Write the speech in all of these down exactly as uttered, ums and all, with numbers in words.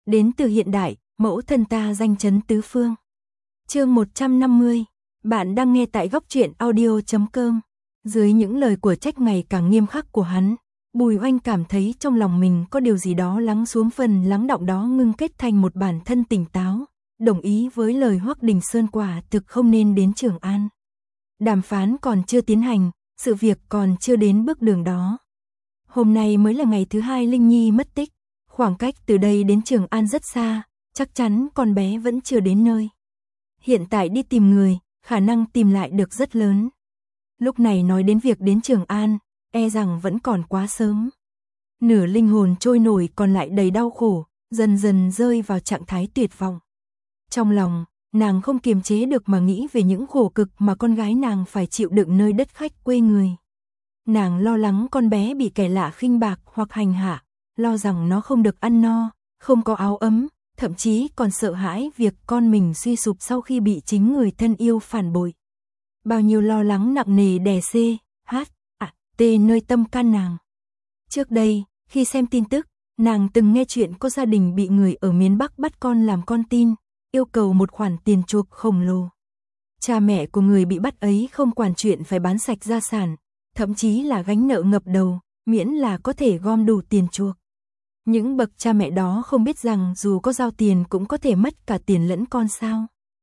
đến từ hiện đại, mẫu thân ta danh chấn tứ phương. Chương một trăm năm mươi, bạn đang nghe tại góc truyện audio chấm com. Dưới những lời của trách ngày càng nghiêm khắc của hắn, Bùi Oanh cảm thấy trong lòng mình có điều gì đó lắng xuống, phần lắng đọng đó ngưng kết thành một bản thân tỉnh táo, đồng ý với lời Hoắc Đình Sơn quả thực không nên đến Trường An. Đàm phán còn chưa tiến hành, sự việc còn chưa đến bước đường đó. Hôm nay mới là ngày thứ hai Linh Nhi mất tích, khoảng cách từ đây đến Trường An rất xa, chắc chắn con bé vẫn chưa đến nơi. Hiện tại đi tìm người, khả năng tìm lại được rất lớn. Lúc này nói đến việc đến Trường An, e rằng vẫn còn quá sớm. Nửa linh hồn trôi nổi còn lại đầy đau khổ, dần dần rơi vào trạng thái tuyệt vọng. Trong lòng, nàng không kiềm chế được mà nghĩ về những khổ cực mà con gái nàng phải chịu đựng nơi đất khách quê người. Nàng lo lắng con bé bị kẻ lạ khinh bạc hoặc hành hạ, lo rằng nó không được ăn no, không có áo ấm, thậm chí còn sợ hãi việc con mình suy sụp sau khi bị chính người thân yêu phản bội. Bao nhiêu lo lắng nặng nề đè xê, hát, à, tê nơi tâm can nàng. Trước đây, khi xem tin tức, nàng từng nghe chuyện có gia đình bị người ở miền Bắc bắt con làm con tin, yêu cầu một khoản tiền chuộc khổng lồ. Cha mẹ của người bị bắt ấy không quản chuyện phải bán sạch gia sản, thậm chí là gánh nợ ngập đầu, miễn là có thể gom đủ tiền chuộc. Những bậc cha mẹ đó không biết rằng dù có giao tiền cũng có thể mất cả tiền lẫn con sao.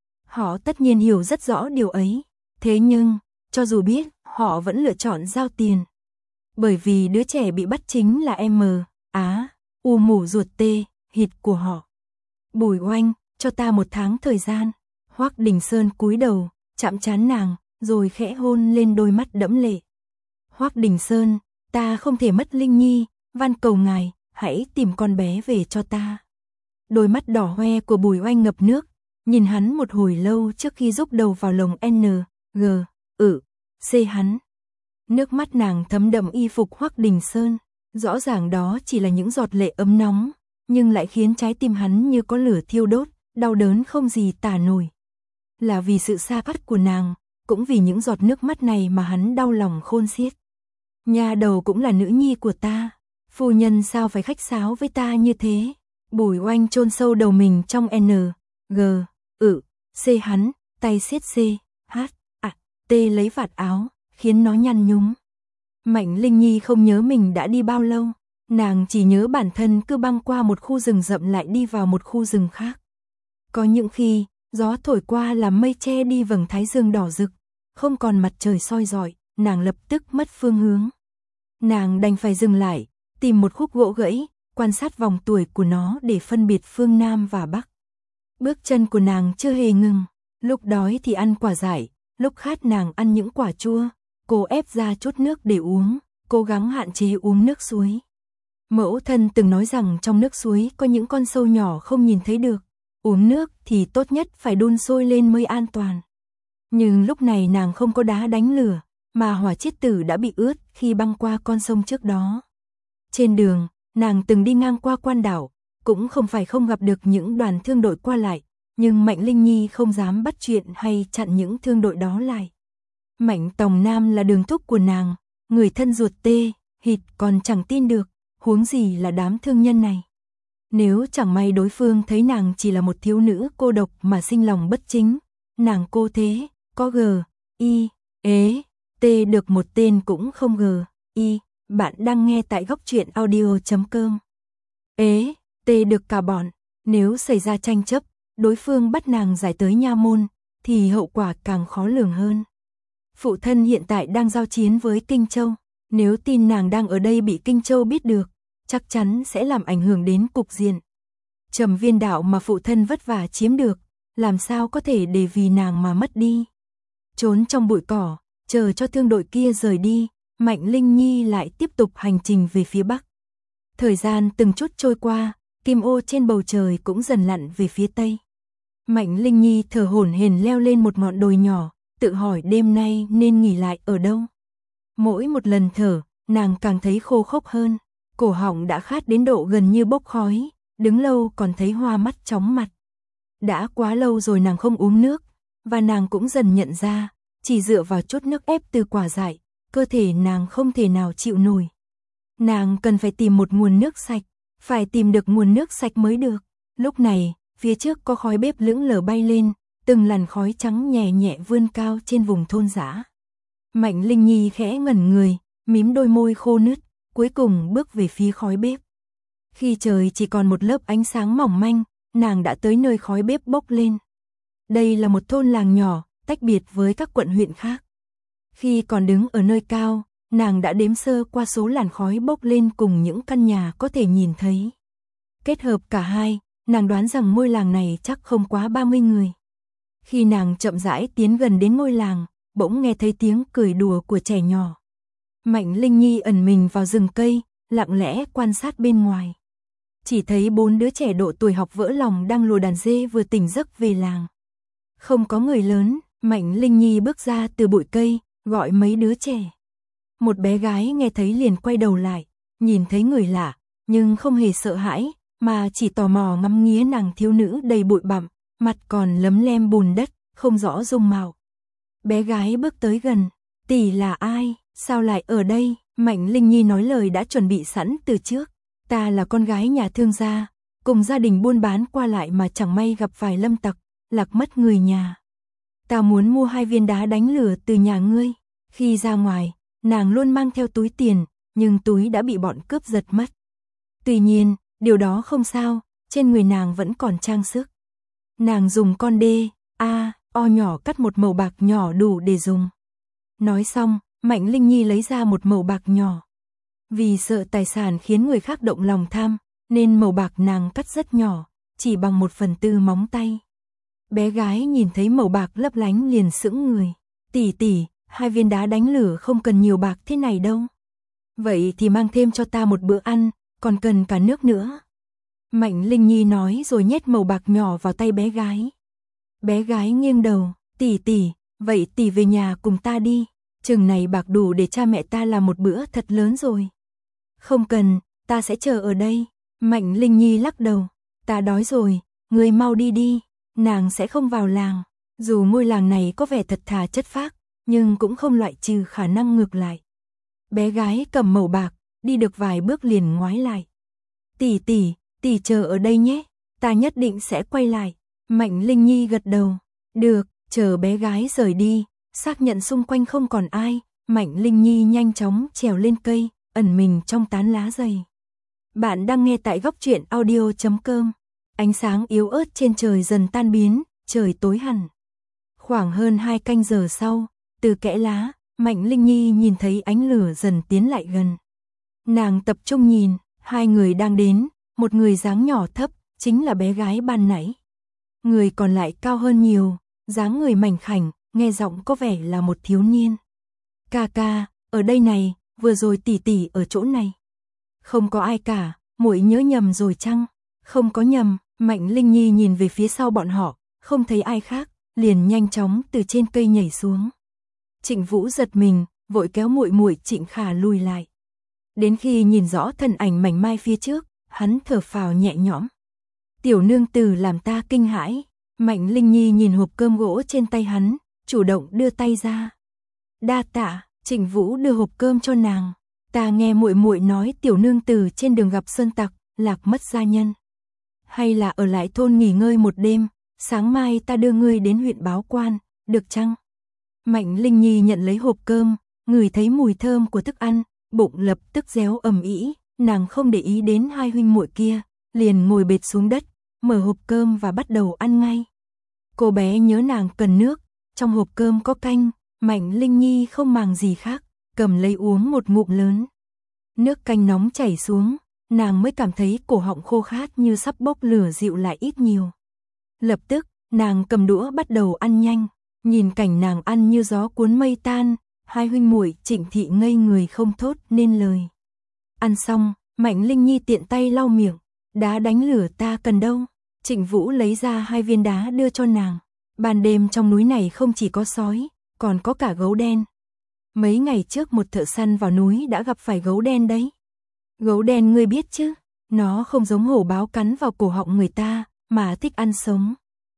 Họ tất nhiên hiểu rất rõ điều ấy, thế nhưng, cho dù biết, họ vẫn lựa chọn giao tiền. Bởi vì đứa trẻ bị bắt chính là em Á, u mủ ruột tê, hịt của họ. Bùi Oanh, cho ta một tháng thời gian. Hoắc Đình Sơn cúi đầu, chạm trán nàng, rồi khẽ hôn lên đôi mắt đẫm lệ. Hoắc Đình Sơn, ta không thể mất Linh Nhi, van cầu ngài, hãy tìm con bé về cho ta. Đôi mắt đỏ hoe của Bùi Oanh ngập nước, nhìn hắn một hồi lâu trước khi rúc đầu vào lồng N, G, ử, C hắn. Nước mắt nàng thấm đậm y phục Hoắc Đình Sơn, rõ ràng đó chỉ là những giọt lệ ấm nóng, nhưng lại khiến trái tim hắn như có lửa thiêu đốt, đau đớn không gì tả nổi. Là vì sự xa cách của nàng, cũng vì những giọt nước mắt này mà hắn đau lòng khôn xiết. Nhà đầu cũng là nữ nhi của ta, phu nhân sao phải khách sáo với ta như thế? Bùi Oanh chôn sâu đầu mình trong N, G, ử, C hắn, tay siết C, H, à, T lấy vạt áo, khiến nó nhăn nhúm. Mạnh Linh Nhi không nhớ mình đã đi bao lâu, nàng chỉ nhớ bản thân cứ băng qua một khu rừng rậm lại đi vào một khu rừng khác. Có những khi, gió thổi qua làm mây che đi vầng thái dương đỏ rực, không còn mặt trời soi rọi, nàng lập tức mất phương hướng. Nàng đành phải dừng lại, tìm một khúc gỗ gãy, quan sát vòng tuổi của nó để phân biệt phương Nam và Bắc. Bước chân của nàng chưa hề ngừng, lúc đói thì ăn quả dại, lúc khát nàng ăn những quả chua, cô ép ra chút nước để uống, cố gắng hạn chế uống nước suối. Mẫu thân từng nói rằng trong nước suối có những con sâu nhỏ không nhìn thấy được, uống nước thì tốt nhất phải đun sôi lên mới an toàn. Nhưng lúc này nàng không có đá đánh lửa, mà hỏa chiết tử đã bị ướt khi băng qua con sông trước đó. Trên đường, nàng từng đi ngang qua quan đảo, cũng không phải không gặp được những đoàn thương đội qua lại, nhưng Mạnh Linh Nhi không dám bắt chuyện hay chặn những thương đội đó lại. Mạnh Tòng Nam là đường thúc của nàng, người thân ruột tê, hịt còn chẳng tin được, huống gì là đám thương nhân này. Nếu chẳng may đối phương thấy nàng chỉ là một thiếu nữ cô độc mà sinh lòng bất chính, nàng cô thế, có G, I, ế, T được một tên cũng không G, I, bạn đang nghe tại góc truyện audio chấm com. Ế, T được cả bọn, nếu xảy ra tranh chấp, đối phương bắt nàng giải tới nha môn, thì hậu quả càng khó lường hơn. Phụ thân hiện tại đang giao chiến với Kinh Châu, nếu tin nàng đang ở đây bị Kinh Châu biết được, chắc chắn sẽ làm ảnh hưởng đến cục diện. Trầm Viên Đạo mà phụ thân vất vả chiếm được, làm sao có thể để vì nàng mà mất đi. Trốn trong bụi cỏ, chờ cho thương đội kia rời đi, Mạnh Linh Nhi lại tiếp tục hành trình về phía Bắc. Thời gian từng chút trôi qua, kim ô trên bầu trời cũng dần lặn về phía Tây. Mạnh Linh Nhi thở hổn hển leo lên một ngọn đồi nhỏ, tự hỏi đêm nay nên nghỉ lại ở đâu. Mỗi một lần thở, nàng càng thấy khô khốc hơn, cổ họng đã khát đến độ gần như bốc khói, đứng lâu còn thấy hoa mắt chóng mặt. Đã quá lâu rồi nàng không uống nước, và nàng cũng dần nhận ra, chỉ dựa vào chút nước ép từ quả dại, cơ thể nàng không thể nào chịu nổi. Nàng cần phải tìm một nguồn nước sạch, phải tìm được nguồn nước sạch mới được. Lúc này, phía trước có khói bếp lững lờ bay lên, từng làn khói trắng nhẹ nhẹ vươn cao trên vùng thôn dã. Mạnh Linh Nhi khẽ ngẩn người, mím đôi môi khô nứt, cuối cùng bước về phía khói bếp. Khi trời chỉ còn một lớp ánh sáng mỏng manh, nàng đã tới nơi khói bếp bốc lên. Đây là một thôn làng nhỏ, tách biệt với các quận huyện khác. Khi còn đứng ở nơi cao, nàng đã đếm sơ qua số làn khói bốc lên cùng những căn nhà có thể nhìn thấy. Kết hợp cả hai, nàng đoán rằng ngôi làng này chắc không quá ba mươi người. Khi nàng chậm rãi tiến gần đến ngôi làng, bỗng nghe thấy tiếng cười đùa của trẻ nhỏ. Mạnh Linh Nhi ẩn mình vào rừng cây, lặng lẽ quan sát bên ngoài. Chỉ thấy bốn đứa trẻ độ tuổi học vỡ lòng đang lùa đàn dê vừa tỉnh giấc về làng. Không có người lớn, Mạnh Linh Nhi bước ra từ bụi cây, gọi mấy đứa trẻ. Một bé gái nghe thấy liền quay đầu lại, nhìn thấy người lạ, nhưng không hề sợ hãi, mà chỉ tò mò ngắm nghía nàng thiếu nữ đầy bụi bặm, mặt còn lấm lem bùn đất, không rõ dung mạo. Bé gái bước tới gần, tỷ là ai, sao lại ở đây? Mạnh Linh Nhi nói lời đã chuẩn bị sẵn từ trước. Ta là con gái nhà thương gia, cùng gia đình buôn bán qua lại mà chẳng may gặp phải lâm tặc, lạc mất người nhà. Ta muốn mua hai viên đá đánh lửa từ nhà ngươi. Khi ra ngoài, nàng luôn mang theo túi tiền, nhưng túi đã bị bọn cướp giật mất. Tuy nhiên, điều đó không sao, trên người nàng vẫn còn trang sức. Nàng dùng con đê, a, o nhỏ cắt một mẩu bạc nhỏ đủ để dùng. Nói xong, Mạnh Linh Nhi lấy ra một mẩu bạc nhỏ. Vì sợ tài sản khiến người khác động lòng tham, nên mẩu bạc nàng cắt rất nhỏ, chỉ bằng một phần tư móng tay. Bé gái nhìn thấy mẩu bạc lấp lánh liền sững người. Tỷ tỷ, hai viên đá đánh lửa không cần nhiều bạc thế này đâu. Vậy thì mang thêm cho ta một bữa ăn, còn cần cả nước nữa. Mạnh Linh Nhi nói rồi nhét mẩu bạc nhỏ vào tay bé gái. Bé gái nghiêng đầu, tỷ tỷ, vậy tỷ về nhà cùng ta đi. Chừng này bạc đủ để cha mẹ ta làm một bữa thật lớn rồi. Không cần, ta sẽ chờ ở đây. Mạnh Linh Nhi lắc đầu, ta đói rồi, ngươi mau đi đi, nàng sẽ không vào làng. Dù ngôi làng này có vẻ thật thà chất phác, nhưng cũng không loại trừ khả năng ngược lại. Bé gái cầm mẩu bạc, đi được vài bước liền ngoái lại. Tỷ tỷ, tỷ chờ ở đây nhé, ta nhất định sẽ quay lại. Mạnh Linh Nhi gật đầu, được, chờ bé gái rời đi, xác nhận xung quanh không còn ai, Mạnh Linh Nhi nhanh chóng trèo lên cây, ẩn mình trong tán lá dày. Bạn đang nghe tại góc truyện audio chấm com. Ánh sáng yếu ớt trên trời dần tan biến, trời tối hẳn. Khoảng hơn hai canh giờ sau, từ kẽ lá, Mạnh Linh Nhi nhìn thấy ánh lửa dần tiến lại gần. Nàng tập trung nhìn, hai người đang đến, một người dáng nhỏ thấp, chính là bé gái ban nãy. Người còn lại cao hơn nhiều, dáng người mảnh khảnh, nghe giọng có vẻ là một thiếu niên. Ca ca, ở đây này, vừa rồi tỷ tỷ ở chỗ này. Không có ai cả, muội nhớ nhầm rồi chăng? Không có nhầm, Mạnh Linh Nhi nhìn về phía sau bọn họ, không thấy ai khác, liền nhanh chóng từ trên cây nhảy xuống. Trịnh Vũ giật mình, vội kéo muội muội Trịnh Khả lùi lại. Đến khi nhìn rõ thân ảnh mảnh mai phía trước, hắn thở phào nhẹ nhõm. Tiểu nương tử làm ta kinh hãi. Mạnh Linh Nhi nhìn hộp cơm gỗ trên tay hắn, chủ động đưa tay ra. Đa tạ, Trịnh Vũ đưa hộp cơm cho nàng. Ta nghe muội muội nói tiểu nương tử trên đường gặp sơn tặc, lạc mất gia nhân. Hay là ở lại thôn nghỉ ngơi một đêm, sáng mai ta đưa ngươi đến huyện báo quan, được chăng? Mạnh Linh Nhi nhận lấy hộp cơm, ngửi thấy mùi thơm của thức ăn, bụng lập tức réo ầm ĩ, nàng không để ý đến hai huynh muội kia, liền ngồi bệt xuống đất, mở hộp cơm và bắt đầu ăn ngay. Cô bé nhớ nàng cần nước, trong hộp cơm có canh, Mạnh Linh Nhi không màng gì khác, cầm lấy uống một ngụm lớn. Nước canh nóng chảy xuống, nàng mới cảm thấy cổ họng khô khát như sắp bốc lửa dịu lại ít nhiều. Lập tức, nàng cầm đũa bắt đầu ăn nhanh, nhìn cảnh nàng ăn như gió cuốn mây tan, hai huynh muội Trịnh Thị ngây người không thốt nên lời. Ăn xong, Mạnh Linh Nhi tiện tay lau miệng, đá đánh lửa ta cần đâu? Trịnh Vũ lấy ra hai viên đá đưa cho nàng. Ban đêm trong núi này không chỉ có sói, còn có cả gấu đen. Mấy ngày trước một thợ săn vào núi đã gặp phải gấu đen đấy. Gấu đen ngươi biết chứ, nó không giống hổ báo cắn vào cổ họng người ta, mà thích ăn sống.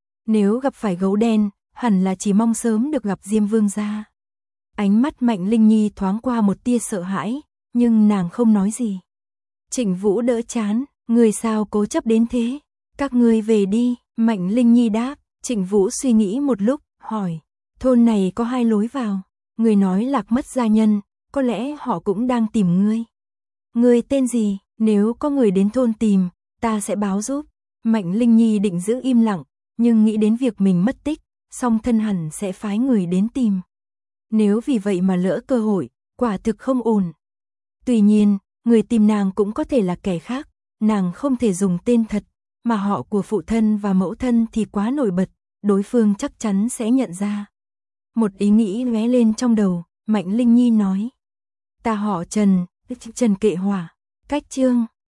Nếu gặp phải gấu đen, hẳn là chỉ mong sớm được gặp Diêm Vương gia. Ánh mắt Mạnh Linh Nhi thoáng qua một tia sợ hãi, nhưng nàng không nói gì. Trịnh Vũ đỡ chán, người sao cố chấp đến thế? Các ngươi về đi, Mạnh Linh Nhi đáp. Trịnh Vũ suy nghĩ một lúc, hỏi, thôn này có hai lối vào, người nói lạc mất gia nhân, có lẽ họ cũng đang tìm ngươi. Ngươi tên gì, nếu có người đến thôn tìm, ta sẽ báo giúp. Mạnh Linh Nhi định giữ im lặng, nhưng nghĩ đến việc mình mất tích, song thân hẳn sẽ phái người đến tìm. Nếu vì vậy mà lỡ cơ hội, quả thực không ổn. Tuy nhiên, người tìm nàng cũng có thể là kẻ khác, nàng không thể dùng tên thật, mà họ của phụ thân và mẫu thân thì quá nổi bật, đối phương chắc chắn sẽ nhận ra. Một ý nghĩ lóe lên trong đầu, Mạnh Linh Nhi nói. Ta họ Trần, Trần Kệ Hỏa, cách chương